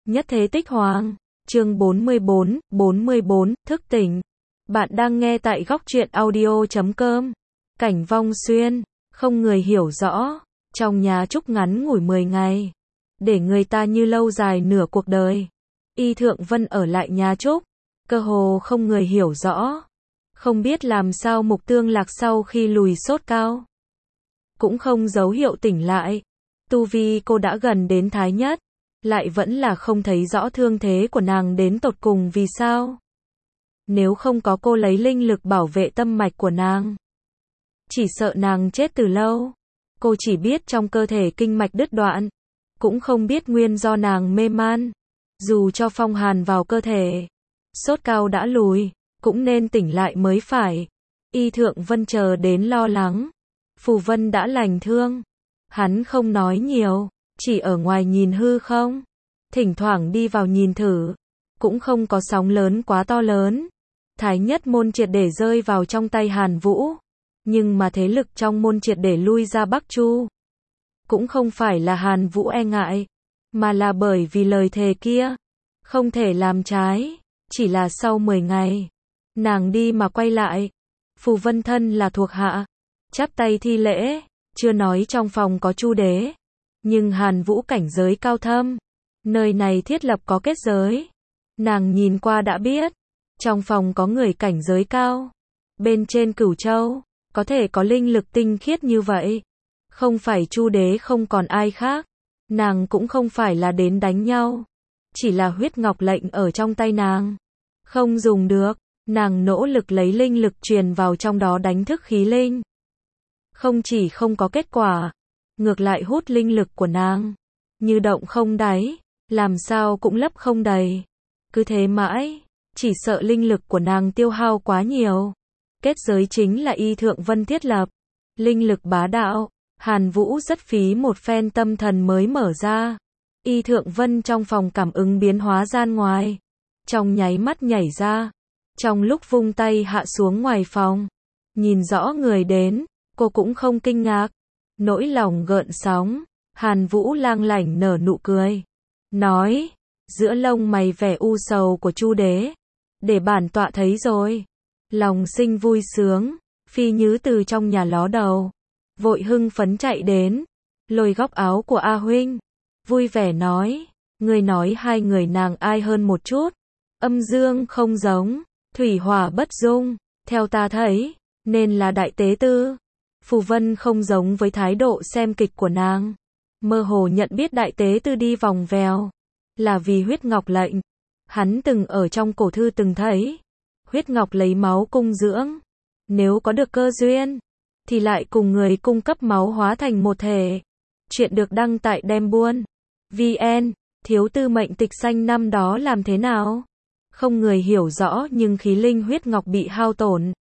Nhất thế tích hoàng, chương 44, thức tỉnh. Bạn đang nghe tại góc truyện audio.com. Cảnh Vong Xuyên, không người hiểu rõ, trong nhà Trúc ngắn ngủi 10 ngày, để người ta như lâu dài nửa cuộc đời. Y Thượng Vân ở lại nhà Trúc, cơ hồ không người hiểu rõ. Không biết làm sao Mục Tương Lạc sau khi lùi sốt cao, cũng không dấu hiệu tỉnh lại. Tu vi cô đã gần đến thái nhất, lại vẫn là không thấy rõ thương thế của nàng đến tột cùng vì sao. Nếu không có cô lấy linh lực bảo vệ tâm mạch của nàng, chỉ sợ nàng chết từ lâu. Cô chỉ biết trong cơ thể kinh mạch đứt đoạn, cũng không biết nguyên do nàng mê man. Dù cho phong hàn vào cơ thể, sốt cao đã lùi, cũng nên tỉnh lại mới phải. Y Thượng Vân chờ đến lo lắng. Phù Vân đã lành thương, hắn không nói nhiều, chỉ ở ngoài nhìn hư không, thỉnh thoảng đi vào nhìn thử, cũng không có sóng lớn quá to lớn. Thái nhất môn triệt để rơi vào trong tay Hàn Vũ, nhưng mà thế lực trong môn triệt để lui ra Bắc Chu. Cũng không phải là Hàn Vũ e ngại, mà là bởi vì lời thề kia, không thể làm trái. Chỉ là sau 10 ngày, nàng đi mà quay lại. Phù Vân thân là thuộc hạ, chắp tay thi lễ, chưa nói trong phòng có Chu đế, nhưng Hàn Vũ cảnh giới cao thâm, nơi này thiết lập có kết giới. Nàng nhìn qua đã biết, trong phòng có người cảnh giới cao. Bên trên Cửu Châu, có thể có linh lực tinh khiết như vậy, không phải Chu đế không còn ai khác. Nàng cũng không phải là đến đánh nhau, chỉ là huyết ngọc lệnh ở trong tay nàng, không dùng được. Nàng nỗ lực lấy linh lực truyền vào trong đó đánh thức khí linh. Không chỉ không có kết quả, ngược lại hút linh lực của nàng như động không đáy, làm sao cũng lấp không đầy. Cứ thế mãi, chỉ sợ linh lực của nàng tiêu hao quá nhiều. Kết giới chính là Y Thượng Vân thiết lập, linh lực bá đạo. Hàn Vũ rất phí một phen tâm thần mới mở ra. Y Thượng Vân trong phòng cảm ứng biến hóa gian ngoài, trong nháy mắt nhảy ra. Trong lúc vung tay hạ xuống ngoài phòng, nhìn rõ người đến, cô cũng không kinh ngạc, nỗi lòng gợn sóng. Hàn Vũ lang lảnh nở nụ cười, nói, giữa lông mày vẻ u sầu của Chu đế, để bản tọa thấy rồi. Lòng sinh vui sướng, Phi Nhứ từ trong nhà ló đầu, vội hưng phấn chạy đến, lôi góc áo của A huynh, vui vẻ nói, người nói hai người nàng ai hơn một chút. Âm dương không giống, thủy hỏa bất dung, theo ta thấy, nên là đại tế tư. Phù Vân không giống với thái độ xem kịch của nàng, mơ hồ nhận biết đại tế tư đi vòng vèo, là vì huyết ngọc lệnh. Hắn từng ở trong cổ thư từng thấy, huyết ngọc lấy máu cung dưỡng, nếu có được cơ duyên, thì lại cùng người cung cấp máu hóa thành một thể. Chuyện được đăng tại Đem Buôn VN. Thiếu tư mệnh tịch xanh năm đó làm thế nào? Không người hiểu rõ, nhưng khí linh huyết ngọc bị hao tổn,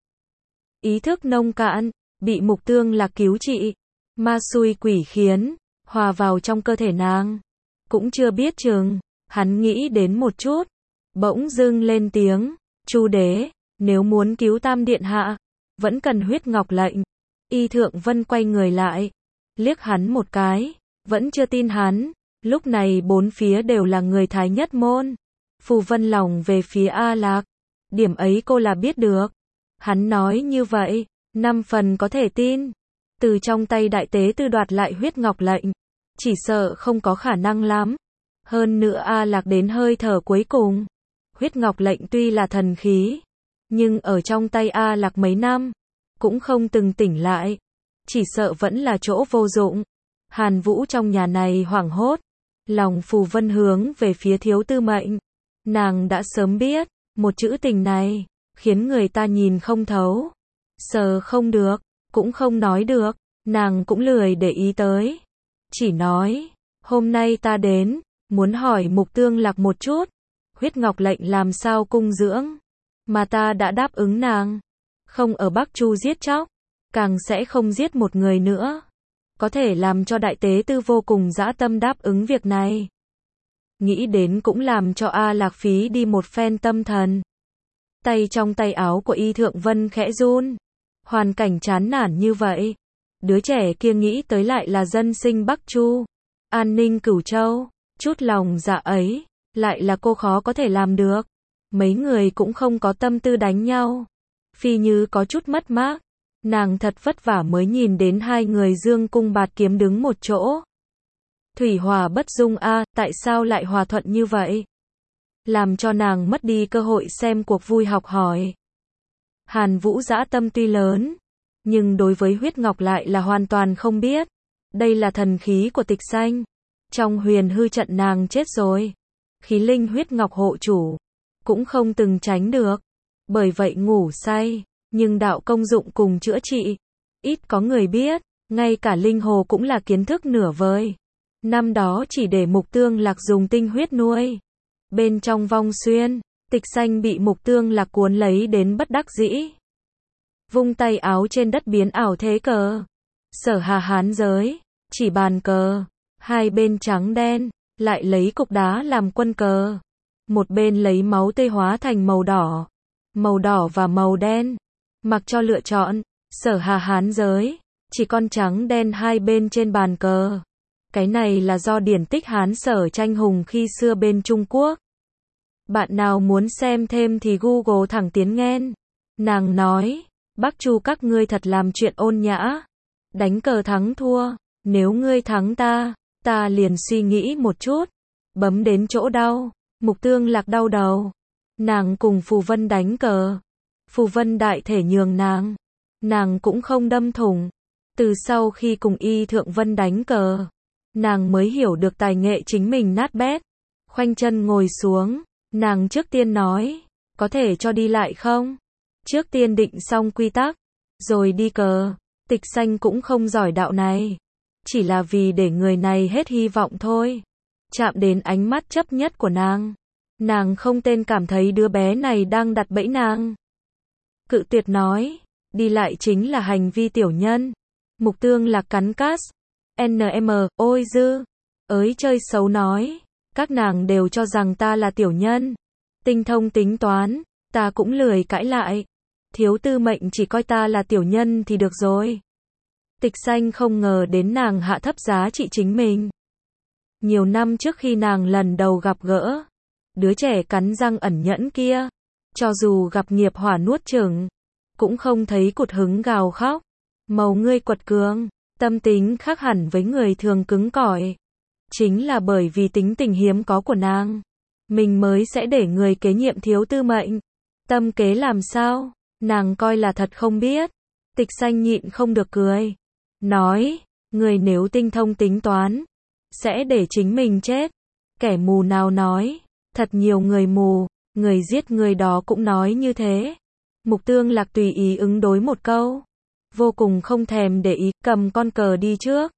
ý thức nông cạn, bị Mục Tương Lạc cứu trị, ma xui quỷ khiến, hòa vào trong cơ thể nàng. Cũng chưa biết chừng, hắn nghĩ đến một chút, bỗng dưng lên tiếng, Chu đế, nếu muốn cứu Tam điện hạ, vẫn cần huyết ngọc lệnh. Y Thượng Vân quay người lại, liếc hắn một cái, vẫn chưa tin hắn. Lúc này bốn phía đều là người thái nhất môn. Phù Vân lòng về phía A Lạc, điểm ấy cô là biết được. Hắn nói như vậy, 5 phần có thể tin. Từ trong tay đại tế tư đoạt lại huyết ngọc lệnh, chỉ sợ không có khả năng lắm. Hơn nữa A Lạc đến hơi thở cuối cùng, huyết ngọc lệnh tuy là thần khí, nhưng ở trong tay A Lạc mấy năm, cũng không từng tỉnh lại, chỉ sợ vẫn là chỗ vô dụng. Hàn Vũ trong nhà này hoảng hốt, lòng Phù Vân hướng về phía thiếu tư mệnh. Nàng đã sớm biết, một chữ tình này, khiến người ta nhìn không thấu, sờ không được, cũng không nói được. Nàng cũng lười để ý tới, chỉ nói, hôm nay ta đến, muốn hỏi Mục Tương Lạc một chút, huyết ngọc lệnh làm sao cung dưỡng, mà ta đã đáp ứng nàng, không ở Bắc Chu giết chóc, càng sẽ không giết một người nữa. Có thể làm cho đại tế tư vô cùng dã tâm đáp ứng việc này. Nghĩ đến cũng làm cho A Lạc phí đi một phen tâm thần. Tay trong tay áo của Y Thượng Vân khẽ run. Hoàn cảnh chán nản như vậy, đứa trẻ kia nghĩ tới lại là dân sinh Bắc Chu, an ninh Cửu Châu. Chút lòng dạ ấy, lại là cô khó có thể làm được. Mấy người cũng không có tâm tư đánh nhau. Phi Như có chút mất mát, nàng thật vất vả mới nhìn đến hai người dương cung bạt kiếm đứng một chỗ. Thủy hòa bất dung a, tại sao lại hòa thuận như vậy? Làm cho nàng mất đi cơ hội xem cuộc vui học hỏi. Hàn Vũ dã tâm tuy lớn, nhưng đối với huyết ngọc lại là hoàn toàn không biết. Đây là thần khí của Tịch Xanh. Trong huyền hư trận nàng chết rồi. Khí linh huyết ngọc hộ chủ, cũng không từng tránh được. Bởi vậy ngủ say, nhưng đạo công dụng cùng chữa trị, ít có người biết, ngay cả linh hồ cũng là kiến thức nửa vời. Năm đó chỉ để Mục Tương Lạc dùng tinh huyết nuôi. Bên trong vong xuyên, Tịch Xanh bị Mục Tương Lạc cuốn lấy đến bất đắc dĩ. Vung tay áo trên đất biến ảo thế cờ. Sở Hà Hán giới, chỉ bàn cờ, hai bên trắng đen, lại lấy cục đá làm quân cờ. Một bên lấy máu tươi hóa thành màu đỏ và màu đen. Mặc cho lựa chọn, Sở Hà Hán giới, chỉ con trắng đen hai bên trên bàn cờ. Cái này là do điển tích Hán Sở tranh hùng khi xưa bên Trung Quốc. Bạn nào muốn xem thêm thì Google thẳng tiến nghen. Nàng nói, Bắc Chu các ngươi thật làm chuyện ôn nhã. Đánh cờ thắng thua, nếu ngươi thắng ta liền suy nghĩ một chút. Bấm đến chỗ đau, Mục Tương Lạc đau đầu. Nàng cùng Phù Vân đánh cờ. Phù Vân đại thể nhường nàng cũng không đâm thủng. Từ sau khi cùng Y Thượng Vân đánh cờ, nàng mới hiểu được tài nghệ chính mình nát bét. Khoanh chân ngồi xuống, nàng trước tiên nói, có thể cho đi lại không? Trước tiên định xong quy tắc, rồi đi cờ. Tịch Xanh cũng không giỏi đạo này, chỉ là vì để người này hết hy vọng thôi. Chạm đến ánh mắt chấp nhất của nàng không tên cảm thấy đứa bé này đang đặt bẫy nàng. Cự tuyệt nói, đi lại chính là hành vi tiểu nhân. Mục Tương Lạc cắn cát. NM, ôi dư, ới chơi xấu nói, các nàng đều cho rằng ta là tiểu nhân. Tinh thông tính toán, ta cũng lười cãi lại. Thiếu tư mệnh chỉ coi ta là tiểu nhân thì được rồi. Tịch Xanh không ngờ đến nàng hạ thấp giá trị chính mình. Nhiều năm trước khi nàng lần đầu gặp gỡ, đứa trẻ cắn răng ẩn nhẫn kia, cho dù gặp nghiệp hỏa nuốt chửng, cũng không thấy cụt hứng gào khóc. Màu ngươi quật cường, tâm tính khác hẳn với người thường cứng cỏi. Chính là bởi vì tính tình hiếm có của nàng, mình mới sẽ để người kế nhiệm thiếu tư mệnh. Tâm kế làm sao? Nàng coi là thật không biết. Tịch Xanh nhịn không được cười. Nói, người nếu tinh thông tính toán, sẽ để chính mình chết. Kẻ mù nào nói, thật nhiều người mù, người giết người đó cũng nói như thế. Mục Tương Lạc tùy ý ứng đối một câu, vô cùng không thèm để ý, cầm con cờ đi trước.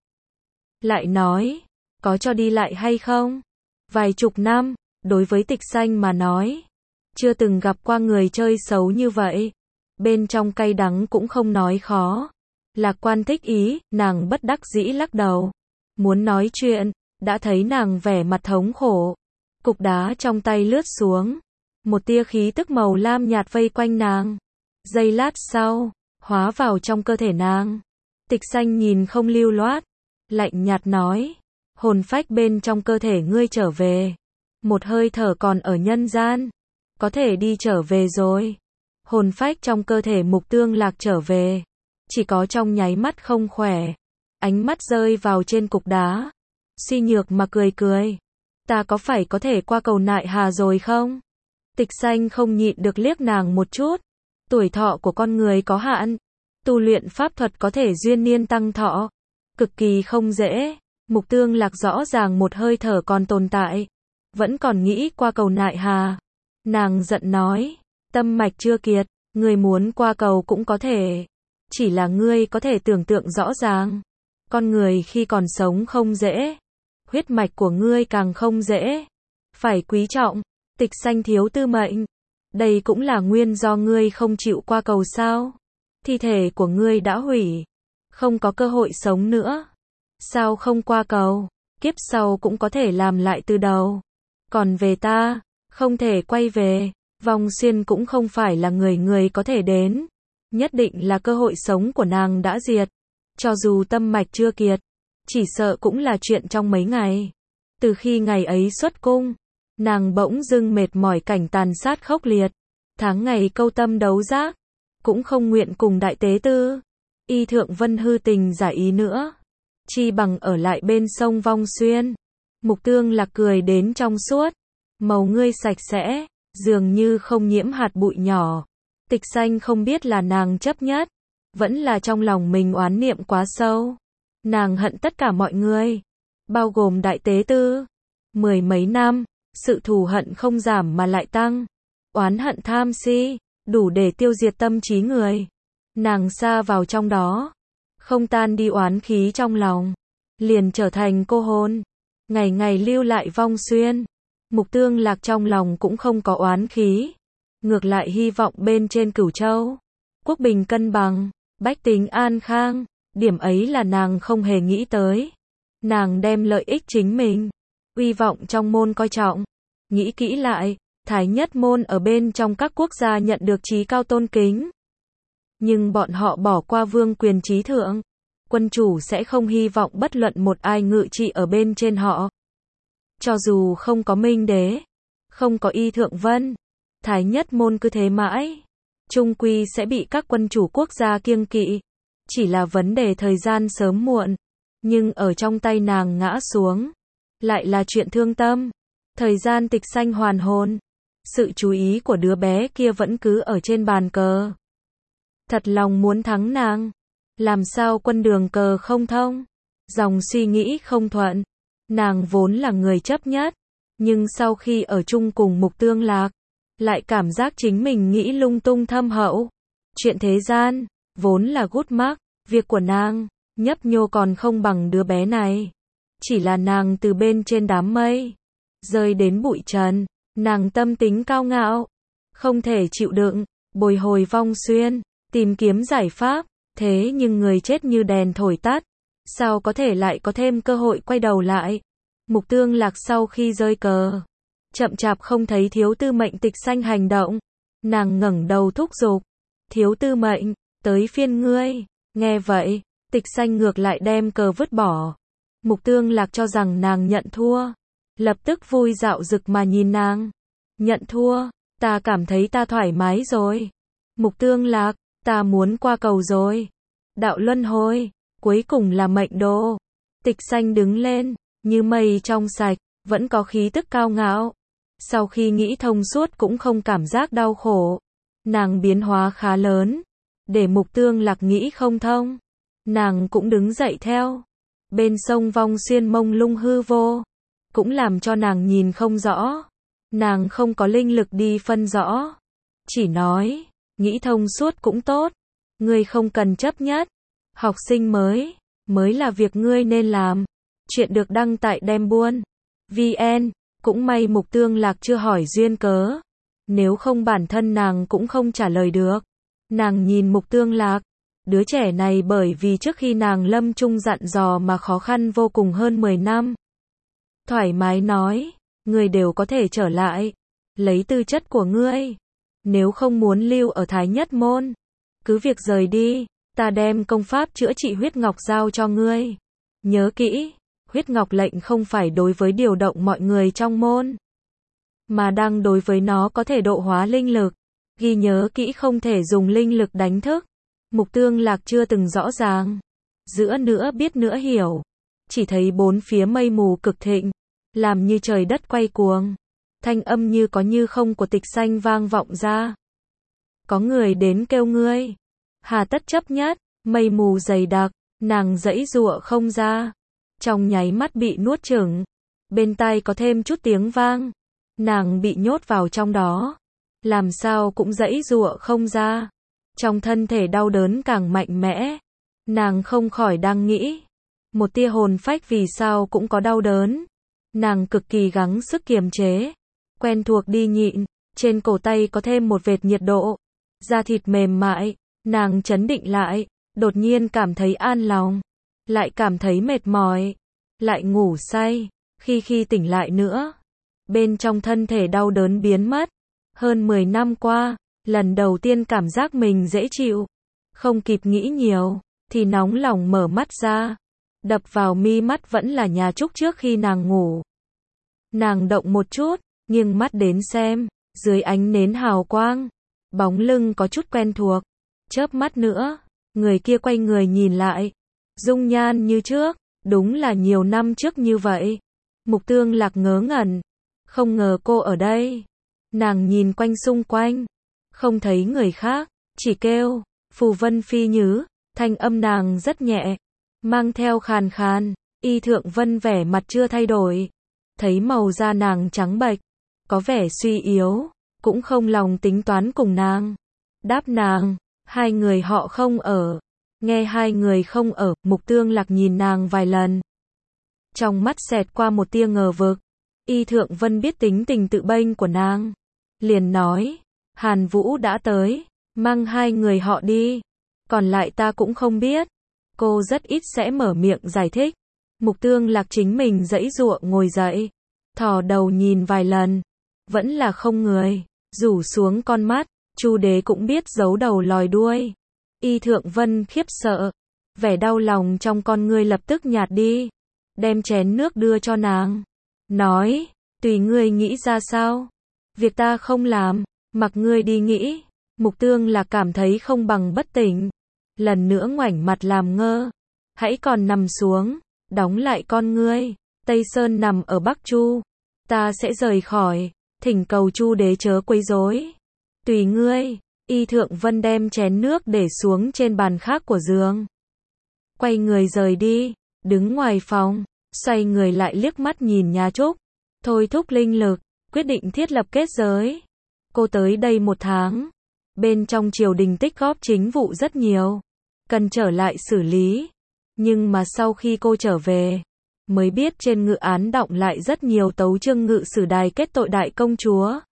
Lại nói, có cho đi lại hay không? Vài chục năm, đối với Tịch Xanh mà nói, chưa từng gặp qua người chơi xấu như vậy. Bên trong cay đắng cũng không nói khó. Lạc Quan thích ý, nàng bất đắc dĩ lắc đầu. Muốn nói chuyện, đã thấy nàng vẻ mặt thống khổ. Cục đá trong tay lướt xuống. Một tia khí tức màu lam nhạt vây quanh nàng. Giây lát sau, hóa vào trong cơ thể nàng. Tịch Xanh nhìn không lưu loát, lạnh nhạt nói, hồn phách bên trong cơ thể ngươi trở về. Một hơi thở còn ở nhân gian, có thể đi trở về rồi. Hồn phách trong cơ thể Mục Tương Lạc trở về, chỉ có trong nháy mắt không khỏe. Ánh mắt rơi vào trên cục đá, suy nhược mà cười. Ta có phải có thể qua cầu nại hà rồi không? Tịch Xanh không nhịn được liếc nàng một chút. Tuổi thọ của con người có hạn, tu luyện pháp thuật có thể duyên niên tăng thọ, cực kỳ không dễ. Mục Tương Lạc rõ ràng một hơi thở còn tồn tại, vẫn còn nghĩ qua cầu nại hà. Nàng giận nói, tâm mạch chưa kiệt, ngươi muốn qua cầu cũng có thể, chỉ là ngươi có thể tưởng tượng rõ ràng, con người khi còn sống không dễ, huyết mạch của ngươi càng không dễ, phải quý trọng. Tịch Xanh thiếu tư mệnh, đây cũng là nguyên do ngươi không chịu qua cầu sao? Thi thể của ngươi đã hủy, không có cơ hội sống nữa. Sao không qua cầu? Kiếp sau cũng có thể làm lại từ đầu. Còn về ta, không thể quay về. Vong xuyên cũng không phải là người có thể đến. Nhất định là cơ hội sống của nàng đã diệt. Cho dù tâm mạch chưa kiệt, chỉ sợ cũng là chuyện trong mấy ngày. Từ khi ngày ấy xuất cung, Nàng bỗng dưng mệt mỏi cảnh tàn sát khốc liệt, tháng ngày câu tâm đấu giác, cũng không nguyện cùng đại tế tư, y thượng vân hư tình giả ý nữa, chi bằng ở lại bên sông Vong Xuyên. Mục Tương Lạc cười đến trong suốt, màu ngươi sạch sẽ, dường như không nhiễm hạt bụi nhỏ. Tịch Xanh không biết là nàng chấp nhất, vẫn là trong lòng mình oán niệm quá sâu. Nàng hận tất cả mọi người, bao gồm đại tế tư. Mười mấy năm, sự thù hận không giảm mà lại tăng. Oán hận tham si, đủ để tiêu diệt tâm trí người. Nàng sa vào trong đó, không tan đi oán khí trong lòng, liền trở thành cô hồn, ngày ngày lưu lại Vong Xuyên. Mục Tương Lạc trong lòng cũng không có oán khí, ngược lại hy vọng bên trên Cửu Châu, quốc bình cân bằng, bách tính an khang, điểm ấy là nàng không hề nghĩ tới. Nàng đem lợi ích chính mình, uy vọng trong môn coi trọng, nghĩ kỹ lại, Thái Nhất môn ở bên trong các quốc gia nhận được trí cao tôn kính. Nhưng bọn họ bỏ qua vương quyền trí thượng, quân chủ sẽ không hy vọng bất luận một ai ngự trị ở bên trên họ. Cho dù không có Minh Đế, không có Y Thượng Vân, Thái Nhất môn cứ thế mãi, chung quy sẽ bị các quân chủ quốc gia kiêng kỵ, chỉ là vấn đề thời gian sớm muộn. Nhưng ở trong tay nàng ngã xuống, lại là chuyện thương tâm. Thời gian Tịch Xanh hoàn hồn, sự chú ý của đứa bé kia vẫn cứ ở trên bàn cờ. Thật lòng muốn thắng nàng, làm sao quân đường cờ không thông, dòng suy nghĩ không thuận. Nàng vốn là người chấp nhất, nhưng sau khi ở chung cùng Mục Tương Lạc, lại cảm giác chính mình nghĩ lung tung thâm hậu. Chuyện thế gian, vốn là gút mắc, việc của nàng, nhấp nhô còn không bằng đứa bé này. Chỉ là nàng từ bên trên đám mây, rơi đến bụi trần, nàng tâm tính cao ngạo, không thể chịu đựng, bồi hồi Vong Xuyên, tìm kiếm giải pháp, thế nhưng người chết như đèn thổi tắt, sao có thể lại có thêm cơ hội quay đầu lại. Mục Tương Lạc sau khi rơi cờ, chậm chạp không thấy Thiếu Tư Mệnh Tịch Xanh hành động, nàng ngẩng đầu thúc giục, Thiếu Tư Mệnh, tới phiên ngươi. Nghe vậy, Tịch Xanh ngược lại đem cờ vứt bỏ. Mục Tương Lạc cho rằng nàng nhận thua, lập tức vui dạo rực mà nhìn nàng. Nhận thua, ta cảm thấy ta thoải mái rồi. Mục Tương Lạc, ta muốn qua cầu rồi. Đạo luân hồi, cuối cùng là mệnh đồ. Tịch Xanh đứng lên, như mây trong sạch, vẫn có khí tức cao ngạo. Sau khi nghĩ thông suốt cũng không cảm giác đau khổ. Nàng biến hóa khá lớn, để Mục Tương Lạc nghĩ không thông. Nàng cũng đứng dậy theo. Bên sông Vong Xuyên mông lung hư vô, cũng làm cho nàng nhìn không rõ. Nàng không có linh lực đi phân rõ, chỉ nói, nghĩ thông suốt cũng tốt, ngươi không cần chấp nhất. Học sinh mới là việc ngươi nên làm. Chuyện được đăng tại Đem Buôn VN, cũng may Mục Tương Lạc chưa hỏi duyên cớ, nếu không bản thân nàng cũng không trả lời được. Nàng nhìn Mục Tương Lạc, đứa trẻ này bởi vì trước khi nàng lâm chung dặn dò mà khó khăn vô cùng hơn 10 năm. Thoải mái nói, ngươi đều có thể trở lại, lấy tư chất của ngươi, nếu không muốn lưu ở Thái Nhất môn, cứ việc rời đi, ta đem công pháp chữa trị huyết ngọc giao cho ngươi. Nhớ kỹ, huyết ngọc lệnh không phải đối với điều động mọi người trong môn, mà đang đối với nó có thể độ hóa linh lực. Ghi nhớ kỹ không thể dùng linh lực đánh thức. Mục Tương Lạc chưa từng rõ ràng, giữa nữa biết nữa hiểu, chỉ thấy bốn phía mây mù cực thịnh, làm như trời đất quay cuồng. Thanh âm như có như không của Tịch Xanh vang vọng ra. Có người đến kêu ngươi, hà tất chấp nhất. Mây mù dày đặc, nàng giãy giụa không ra, trong nháy mắt bị nuốt chửng. Bên tai có thêm chút tiếng vang, nàng bị nhốt vào trong đó, làm sao cũng giãy giụa không ra. Trong thân thể đau đớn càng mạnh mẽ, nàng không khỏi đang nghĩ, một tia hồn phách vì sao cũng có đau đớn. Nàng cực kỳ gắng sức kiềm chế, quen thuộc đi nhịn, trên cổ tay có thêm một vệt nhiệt độ, da thịt mềm mại, nàng trấn định lại, đột nhiên cảm thấy an lòng, lại cảm thấy mệt mỏi, lại ngủ say. Khi tỉnh lại nữa, bên trong thân thể đau đớn biến mất. Hơn 10 năm qua, lần đầu tiên cảm giác mình dễ chịu, không kịp nghĩ nhiều, thì nóng lòng mở mắt ra. Đập vào mi mắt vẫn là nhà Trúc trước khi nàng ngủ. Nàng động một chút, nghiêng mắt đến xem, dưới ánh nến hào quang, bóng lưng có chút quen thuộc, chớp mắt nữa, người kia quay người nhìn lại, dung nhan như trước, đúng là nhiều năm trước như vậy. Mục Tương Lạc ngớ ngẩn, không ngờ cô ở đây. Nàng nhìn quanh xung quanh, không thấy người khác, chỉ kêu, Phù Vân Phi Nhứ, thanh âm nàng rất nhẹ, mang theo khàn khàn. Y Thượng Vân vẻ mặt chưa thay đổi, thấy màu da nàng trắng bệch, có vẻ suy yếu, cũng không lòng tính toán cùng nàng. Đáp nàng, hai người họ không ở. Nghe hai người không ở, Mục Tương Lạc nhìn nàng vài lần. Trong mắt xẹt qua một tia ngờ vực. Y Thượng Vân biết tính tình tự bênh của nàng, liền nói, Hàn Vũ đã tới, mang hai người họ đi, còn lại ta cũng không biết. Cô rất ít sẽ mở miệng giải thích. Mục Tương Lạc chính mình giãy giụa ngồi dậy, thò đầu nhìn vài lần, vẫn là không người, rủ xuống con mắt, Chu Đế cũng biết giấu đầu lòi đuôi. Y Thượng Vân khiếp sợ, vẻ đau lòng trong con ngươi lập tức nhạt đi, đem chén nước đưa cho nàng, nói, tùy ngươi nghĩ ra sao, việc ta không làm, mặc ngươi đi nghĩ. Mục Tương Lạc cảm thấy không bằng bất tỉnh, lần nữa ngoảnh mặt làm ngơ, hãy còn nằm xuống, đóng lại con ngươi. Tây Sơn nằm ở Bắc Chu, ta sẽ rời khỏi, thỉnh cầu Chu Đế chớ quấy rối. Tùy ngươi. Y Thượng Vân đem chén nước để xuống trên bàn khác của giường, quay người rời đi, đứng ngoài phòng, xoay người lại liếc mắt nhìn nhà Trúc, thôi thúc linh lực, quyết định thiết lập kết giới. Cô tới đây 1 tháng, bên trong triều đình tích góp chính vụ rất nhiều, cần trở lại xử lý, nhưng mà sau khi cô trở về, mới biết trên ngự án đọng lại rất nhiều tấu chương ngự sử đài kết tội đại công chúa.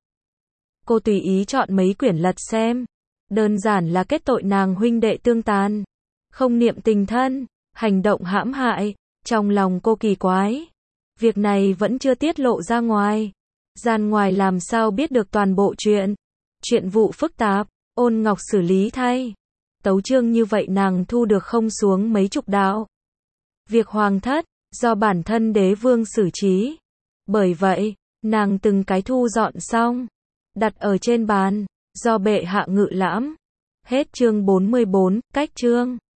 Cô tùy ý chọn mấy quyển lật xem, đơn giản là kết tội nàng huynh đệ tương tàn, không niệm tình thân, hành động hãm hại. Trong lòng cô kỳ quái, việc này vẫn chưa tiết lộ ra ngoài, gian ngoài làm sao biết được toàn bộ chuyện. Chuyện vụ phức tạp, Ôn Ngọc xử lý thay. Tấu chương như vậy nàng thu được không xuống mấy chục đạo. Việc hoàng thất, do bản thân đế vương xử trí. Bởi vậy, nàng từng cái thu dọn xong, đặt ở trên bàn, do bệ hạ ngự lãm. Hết chương 44, cách chương.